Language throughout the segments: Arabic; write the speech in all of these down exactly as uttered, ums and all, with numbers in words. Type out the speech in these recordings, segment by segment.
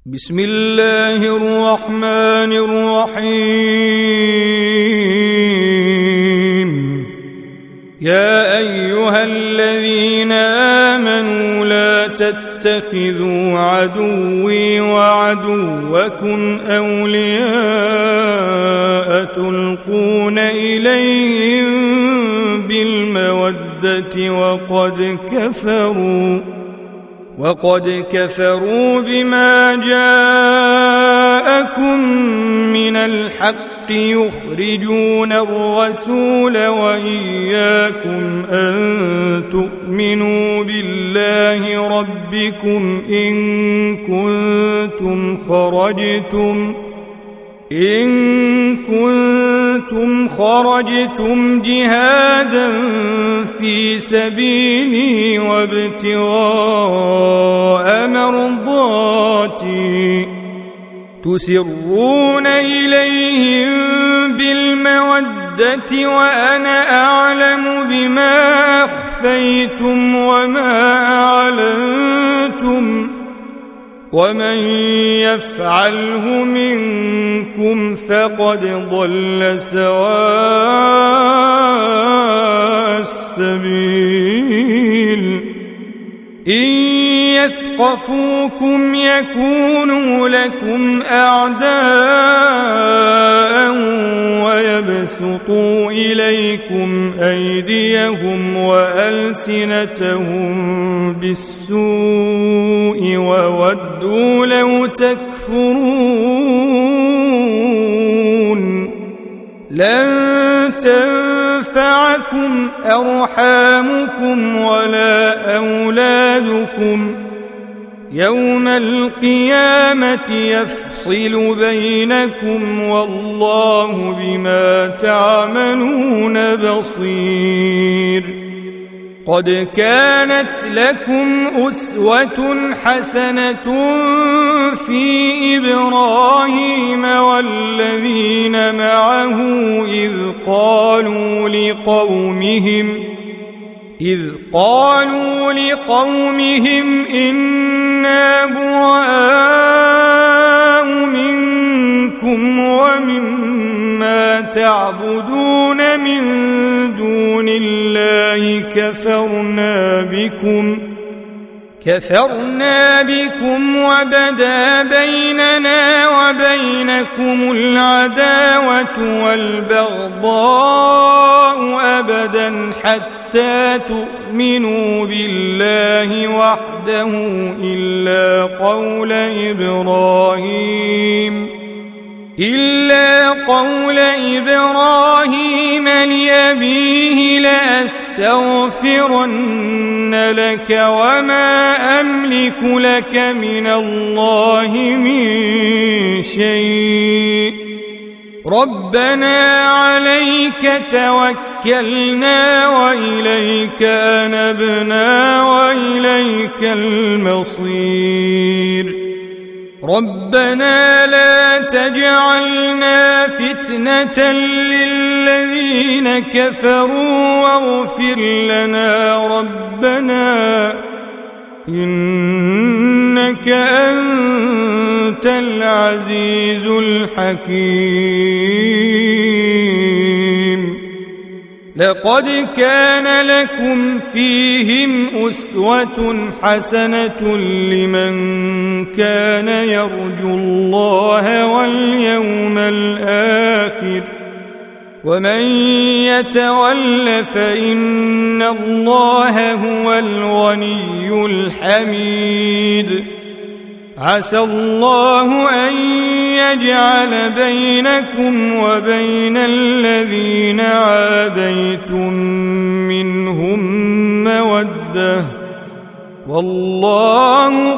بسم الله الرحمن الرحيم. يا أيها الذين آمنوا لا تتخذوا عدوي وعدوكم أولياء تلقون إليهم بالمودة وقد كفروا وقد كفروا بما جاءكم من الحق يخرجون الرسول وإياكم أن تؤمنوا بالله ربكم إن كنتم خرجتم إن كنتم خرجتم جهادا في سبيلي وابتغاء مرضاتي تسرون إليهم بالمودة وأنا أعلم بما أخفيتم وما أعلنتم ومن يفعله منكم فقد ضل سواء السبيل. إن يثقفوكم يكونوا لكم أعداء ويبسطوا إليكم أيديهم وألسنتهم بالسوء وودوا لو تكفرون. لن تنفعكم أرحامكم ولا أولادكم يوم القيامة يفصل بينكم والله بما تعملون بصير. قد كانت لكم أسوة حسنة في إبراهيم والذين معه إذ قالوا لقومهم إذ قالوا لقومهم إنا براء منكم ومما تعبدون من دون الله كفرنا بكم كفرنا بكم وبدا بيننا وبينكم العداوة والبغضاء أبدا حتى تؤمنوا بالله وحده إلا قول إبراهيم إلا قول إبراهيم لأبيه لأستغفرن لك وما أملك لك من الله من شيء ربنا عليك توكلنا وإليك أنبنا وإليك المصير. ربنا لا تجعلنا فتنة للذين كفروا واغفر لنا ربنا إنك أنت العزيز الحكيم. لقد كان لكم فيهم أسوة حسنة لمن كان يرجو الله واليوم الآخر ومن يتول فإن الله هو الغني الحميد. عسى الله أن يجعل بينكم وبين الذين عاديتم منهم مودة والله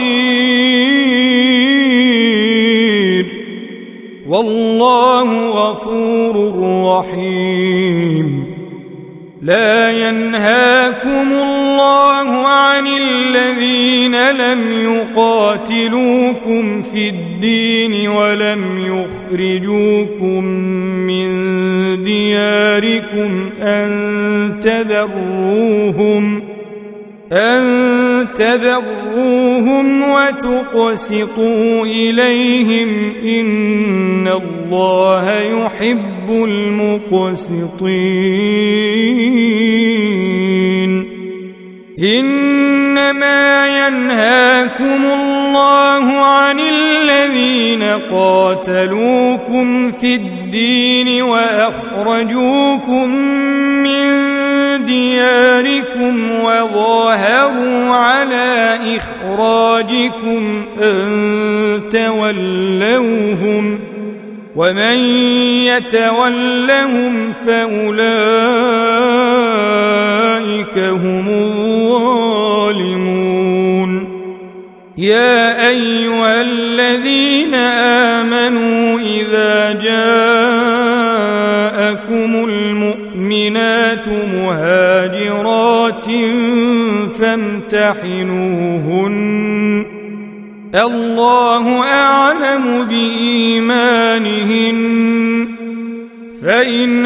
قدير والله غفور رحيم. لا ينهاكم الله عن الذين لم يقاتلوكم في الدين ولم يخرجوكم من دياركم أن تبروهم أن تبروهم وتقسطوا إليهم إن الله يحب المقسطين إنما ينهاكم الله عن الذين قاتلوكم في الدين وأخرجوكم من دياركم وظاهروا على إخراجكم أن تولوهم ومن يتولهم فأولئك هم الظالمون يا أيها الذين آمنوا إذا جاءكم المؤمنات مهاجرات فامتحنوهن الله أعلم بإيمانهن فإن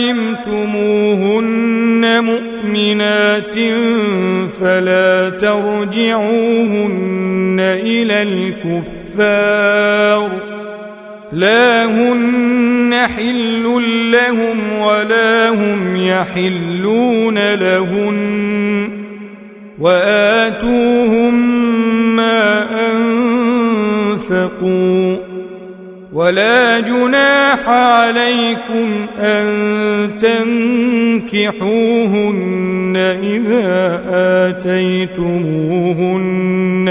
علمتموهن مؤمنات فلا ترجعوهن إلى الكفار لا هن حل لهم ولا هم يحلون لهن وآتوهم ما أنفقوا ولا جناح عليكم أن تنكحوهن إذا آتيتموهن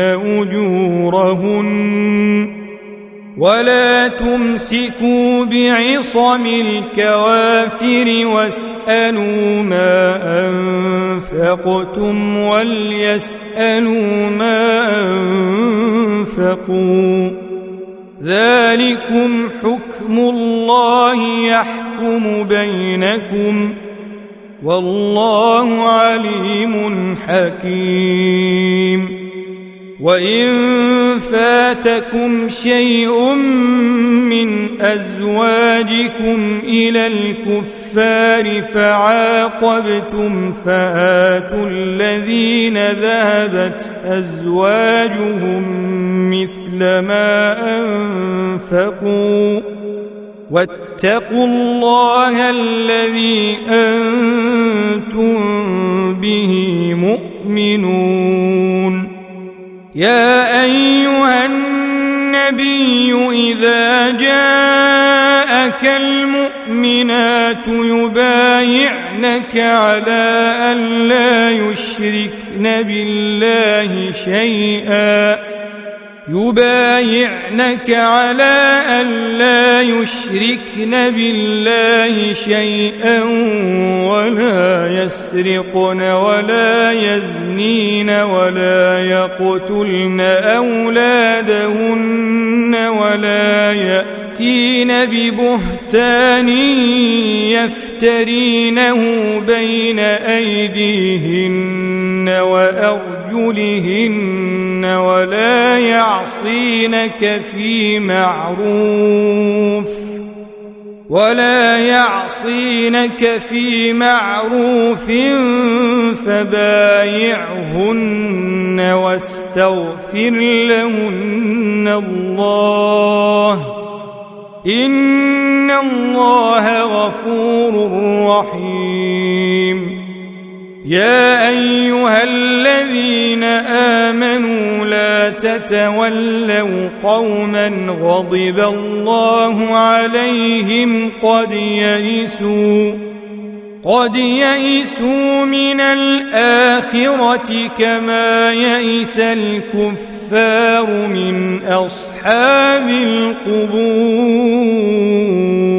أجورهن ولا تمسكوا بعصم الكوافر واسألوا ما أنفقتم وليسألوا ما أنفقوا ذلكم حكم الله يحكم بينكم والله عليم حكيم وإن فاتكم شيء من أزواجكم إلى الكفار فعاقبتم فآتوا الذين ذهبت أزواجهم مثل ما أنفقوا واتقوا الله الذي أنتم به مؤمنون يا أيها النبي إذا جاءك المؤمنات يبايعنك على أن لا يشركن بالله شيئا يبايعنك على أن لا يشركن بالله شيئا ولا يسرقن ولا يزنين ولا يقتلن أولادهن ولا يأتين ببهتان يفترينه بين أيديهن وأرجلهن ولا يعصينك في معروف ولا يعصينك في معروف فبايعهن واستغفر لهن الله إن الله غفور رحيم يا أيها الذين آمنوا لا تتولوا قوما غضب الله عليهم قد يئسوا قد يئسوا من الآخرة كما يئس الكفار من أصحاب القبور